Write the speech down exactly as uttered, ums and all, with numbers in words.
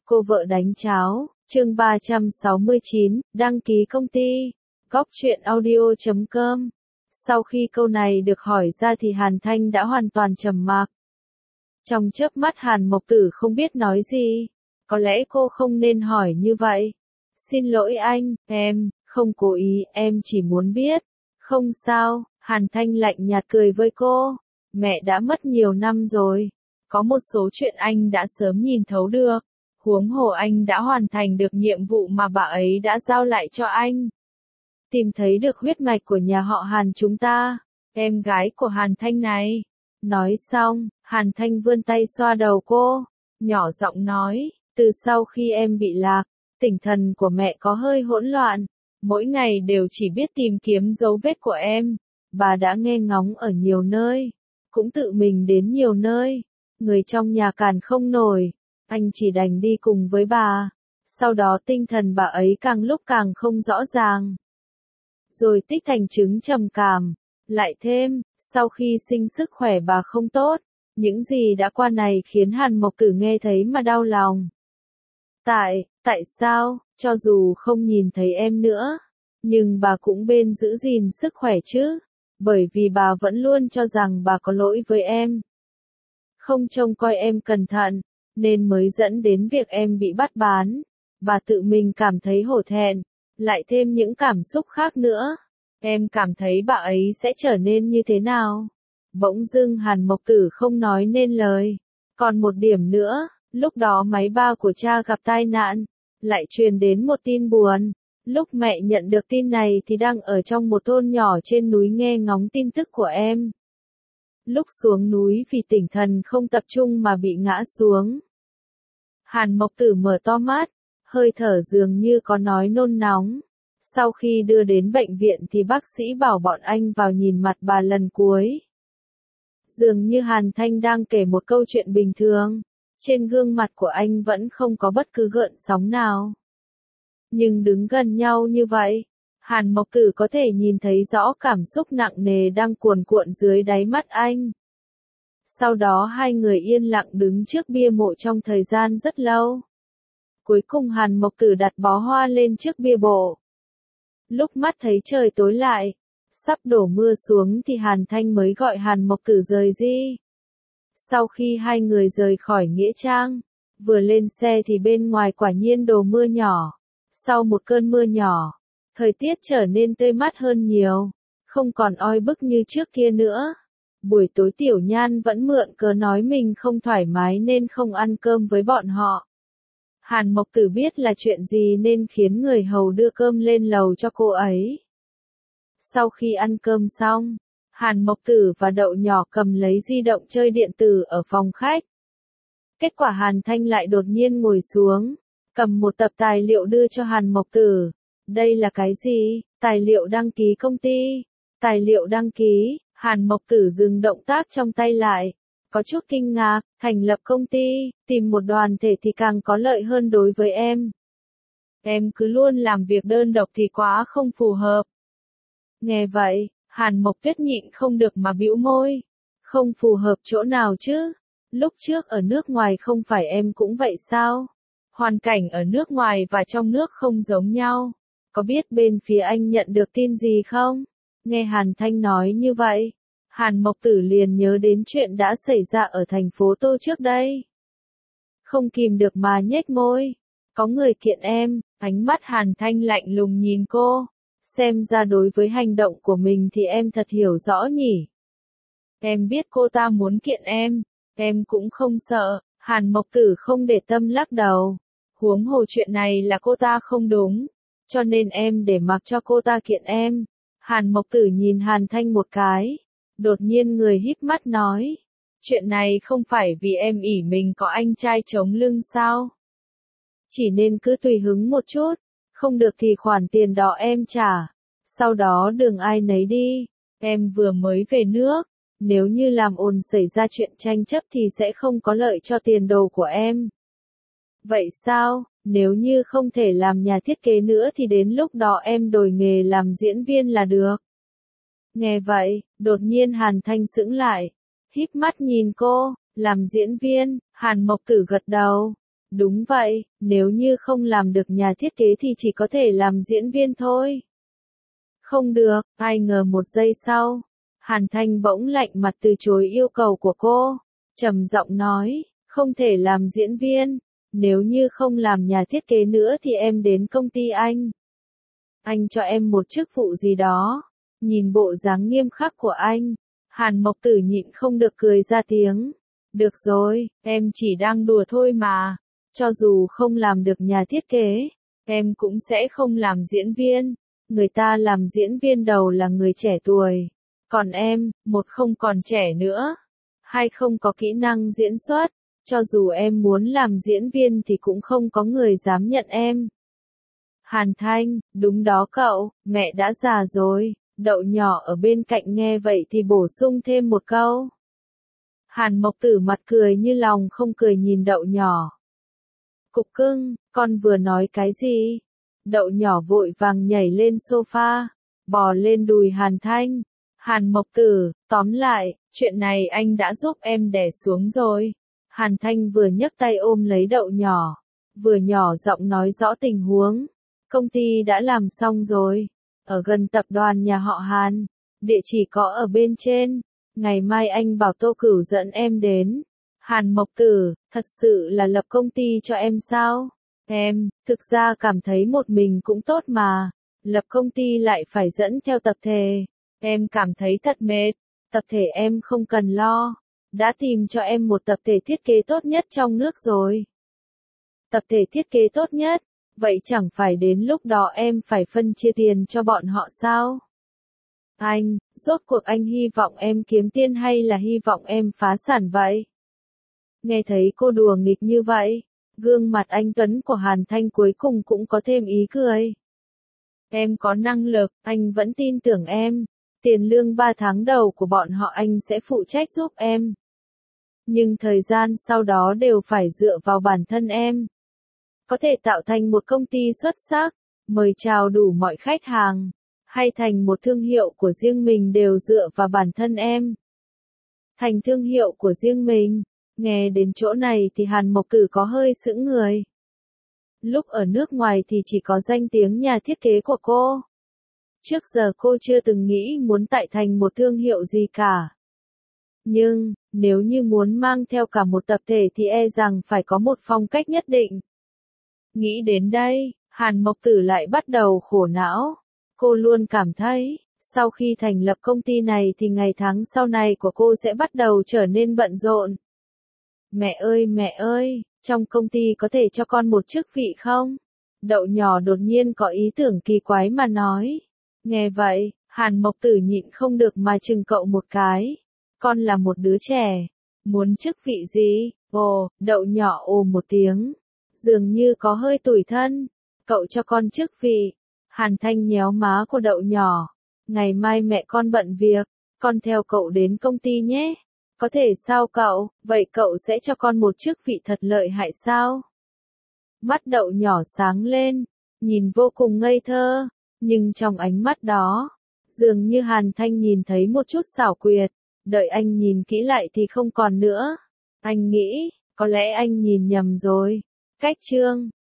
Cô vợ đánh cháo, chương ba trăm sáu mươi chín, đăng ký công ty. Góc truyện audio chấm com. Sau khi câu này được hỏi ra thì Hàn Thanh đã hoàn toàn trầm mặc. Trong chớp mắt Hàn Mộc Tử không biết nói gì. Có lẽ cô không nên hỏi như vậy. Xin lỗi anh, em, không cố ý, em chỉ muốn biết. Không sao, Hàn Thanh lạnh nhạt cười với cô. Mẹ đã mất nhiều năm rồi. Có một số chuyện anh đã sớm nhìn thấu được. Huống hồ anh đã hoàn thành được nhiệm vụ mà bà ấy đã giao lại cho anh. Tìm thấy được huyết mạch của nhà họ Hàn chúng ta, em gái của Hàn Thanh này. Nói xong, Hàn Thanh vươn tay xoa đầu cô, nhỏ giọng nói, từ sau khi em bị lạc, tinh thần của mẹ có hơi hỗn loạn, mỗi ngày đều chỉ biết tìm kiếm dấu vết của em. Bà đã nghe ngóng ở nhiều nơi, cũng tự mình đến nhiều nơi, người trong nhà càn không nổi. Anh chỉ đành đi cùng với bà. Sau đó tinh thần bà ấy càng lúc càng không rõ ràng. Rồi tích thành chứng trầm cảm. Lại thêm, sau khi sinh sức khỏe bà không tốt, những gì đã qua này khiến Hàn Mộc Tử nghe thấy mà đau lòng. Tại, tại sao, cho dù không nhìn thấy em nữa, nhưng bà cũng bên giữ gìn sức khỏe chứ, bởi vì bà vẫn luôn cho rằng bà có lỗi với em. Không trông coi em cẩn thận, nên mới dẫn đến việc em bị bắt bán. Bà tự mình cảm thấy hổ thẹn, lại thêm những cảm xúc khác nữa. Em cảm thấy bà ấy sẽ trở nên như thế nào? Bỗng dưng Hàn Mộc Tử không nói nên lời. Còn một điểm nữa, lúc đó máy ba của cha gặp tai nạn, lại truyền đến một tin buồn. Lúc mẹ nhận được tin này thì đang ở trong một thôn nhỏ trên núi nghe ngóng tin tức của em. Lúc xuống núi vì tinh thần không tập trung mà bị ngã xuống. Hàn Mộc Tử mở to mắt, hơi thở dường như có nói nôn nóng. Sau khi đưa đến bệnh viện thì bác sĩ bảo bọn anh vào nhìn mặt bà lần cuối. Dường như Hàn Thanh đang kể một câu chuyện bình thường, trên gương mặt của anh vẫn không có bất cứ gợn sóng nào. Nhưng đứng gần nhau như vậy, Hàn Mộc Tử có thể nhìn thấy rõ cảm xúc nặng nề đang cuồn cuộn dưới đáy mắt anh. Sau đó hai người yên lặng đứng trước bia mộ trong thời gian rất lâu. Cuối cùng Hàn Mộc Tử đặt bó hoa lên trước bia mộ. Lúc mắt thấy trời tối lại, sắp đổ mưa xuống thì Hàn Thanh mới gọi Hàn Mộc Tử rời đi. Sau khi hai người rời khỏi nghĩa trang, vừa lên xe thì bên ngoài quả nhiên đổ mưa nhỏ. Sau một cơn mưa nhỏ, thời tiết trở nên tươi mát hơn nhiều, không còn oi bức như trước kia nữa. Buổi tối Tiểu Nhan vẫn mượn cớ nói mình không thoải mái nên không ăn cơm với bọn họ. Hàn Mộc Tử biết là chuyện gì nên khiến người hầu đưa cơm lên lầu cho cô ấy. Sau khi ăn cơm xong, Hàn Mộc Tử và Đậu Nhỏ cầm lấy di động chơi điện tử ở phòng khách. Kết quả Hàn Thanh lại đột nhiên ngồi xuống, cầm một tập tài liệu đưa cho Hàn Mộc Tử. Đây là cái gì? Tài liệu đăng ký công ty. Tài liệu đăng ký. Hàn Mộc Tử dừng động tác trong tay lại, có chút kinh ngạc, thành lập công ty, tìm một đoàn thể thì càng có lợi hơn đối với em. Em cứ luôn làm việc đơn độc thì quá không phù hợp. Nghe vậy, Hàn Mộc Tuyết nhịn không được mà bĩu môi. Không phù hợp chỗ nào chứ? Lúc trước ở nước ngoài không phải em cũng vậy sao? Hoàn cảnh ở nước ngoài và trong nước không giống nhau. Có biết bên phía anh nhận được tin gì không? Nghe Hàn Thanh nói như vậy, Hàn Mộc Tử liền nhớ đến chuyện đã xảy ra ở thành phố Tô trước đây. Không kìm được mà nhếch môi. Có người kiện em, ánh mắt Hàn Thanh lạnh lùng nhìn cô. Xem ra đối với hành động của mình thì em thật hiểu rõ nhỉ. Em biết cô ta muốn kiện em, em cũng không sợ. Hàn Mộc Tử không để tâm lắc đầu. Huống hồ chuyện này là cô ta không đúng, cho nên em để mặc cho cô ta kiện em. Hàn Mộc Tử nhìn Hàn Thanh một cái, đột nhiên người híp mắt nói, chuyện này không phải vì em ỷ mình có anh trai chống lưng sao? Chỉ nên cứ tùy hứng một chút, không được thì khoản tiền đó em trả, sau đó đường ai nấy đi, em vừa mới về nước, nếu như làm ồn xảy ra chuyện tranh chấp thì sẽ không có lợi cho tiền đồ của em. Vậy sao, nếu như không thể làm nhà thiết kế nữa thì đến lúc đó em đổi nghề làm diễn viên là được. Nghe vậy, đột nhiên Hàn Thanh sững lại, híp mắt nhìn cô, làm diễn viên, Hàn Mộc Tử gật đầu. Đúng vậy, nếu như không làm được nhà thiết kế thì chỉ có thể làm diễn viên thôi. Không được, ai ngờ một giây sau, Hàn Thanh bỗng lạnh mặt từ chối yêu cầu của cô, trầm giọng nói, không thể làm diễn viên, nếu như không làm nhà thiết kế nữa thì em đến công ty anh. Anh cho em một chức vụ gì đó. Nhìn bộ dáng nghiêm khắc của anh, Hàn Mộc Tử nhịn không được cười ra tiếng. Được rồi, em chỉ đang đùa thôi mà. Cho dù không làm được nhà thiết kế, em cũng sẽ không làm diễn viên. Người ta làm diễn viên đầu là người trẻ tuổi. Còn em, một không còn trẻ nữa, hai không có kỹ năng diễn xuất. Cho dù em muốn làm diễn viên thì cũng không có người dám nhận em. Hàn Thanh, đúng đó cậu, mẹ đã già rồi. Đậu nhỏ ở bên cạnh nghe vậy thì bổ sung thêm một câu. Hàn Mộc Tử mặt cười như lòng không cười nhìn đậu nhỏ. Cục cưng, con vừa nói cái gì? Đậu nhỏ vội vàng nhảy lên sofa, bò lên đùi Hàn Thanh. Hàn Mộc Tử, tóm lại, chuyện này anh đã giúp em đè xuống rồi. Hàn Thanh vừa nhấc tay ôm lấy đậu nhỏ, vừa nhỏ giọng nói rõ tình huống. Công ty đã làm xong rồi, ở gần tập đoàn nhà họ Hàn, địa chỉ có ở bên trên. Ngày mai anh bảo Tô Cửu dẫn em đến. Hàn Mộc Tử, thật sự là lập công ty cho em sao? Em, thực ra cảm thấy một mình cũng tốt mà. Lập công ty lại phải dẫn theo tập thể. Em cảm thấy thật mệt. Tập thể em không cần lo. Đã tìm cho em một tập thể thiết kế tốt nhất trong nước rồi. Tập thể thiết kế tốt nhất? Vậy chẳng phải đến lúc đó em phải phân chia tiền cho bọn họ sao? Anh, rốt cuộc anh hy vọng em kiếm tiền hay là hy vọng em phá sản vậy? Nghe thấy cô đùa nghịch như vậy, gương mặt anh tuấn của Hàn Thanh cuối cùng cũng có thêm ý cười. Em có năng lực, anh vẫn tin tưởng em. Tiền lương ba tháng đầu của bọn họ anh sẽ phụ trách giúp em. Nhưng thời gian sau đó đều phải dựa vào bản thân em. Có thể tạo thành một công ty xuất sắc, mời chào đủ mọi khách hàng, hay thành một thương hiệu của riêng mình đều dựa vào bản thân em. Thành thương hiệu của riêng mình, nghe đến chỗ này thì Hàn Mộc Tử có hơi sững người. Lúc ở nước ngoài thì chỉ có danh tiếng nhà thiết kế của cô. Trước giờ cô chưa từng nghĩ muốn tạo thành một thương hiệu gì cả. Nhưng, nếu như muốn mang theo cả một tập thể thì e rằng phải có một phong cách nhất định. Nghĩ đến đây, Hàn Mộc Tử lại bắt đầu khổ não. Cô luôn cảm thấy, sau khi thành lập công ty này thì ngày tháng sau này của cô sẽ bắt đầu trở nên bận rộn. Mẹ ơi mẹ ơi, trong công ty có thể cho con một chức vị không? Đậu nhỏ đột nhiên có ý tưởng kỳ quái mà nói. Nghe vậy, Hàn Mộc Tử nhịn không được mà chừng cậu một cái. Con là một đứa trẻ. Muốn chức vị gì? Ồ, đậu nhỏ ồ một tiếng. Dường như có hơi tủi thân. Cậu cho con chức vị. Hàn Thanh nhéo má của đậu nhỏ. Ngày mai mẹ con bận việc. Con theo cậu đến công ty nhé. Có thể sao cậu? Vậy cậu sẽ cho con một chức vị thật lợi hại sao? Mắt đậu nhỏ sáng lên. Nhìn vô cùng ngây thơ. Nhưng trong ánh mắt đó, dường như Hàn Thanh nhìn thấy một chút xảo quyệt. Đợi anh nhìn kỹ lại thì không còn nữa. Anh nghĩ, có lẽ anh nhìn nhầm rồi. Cách chương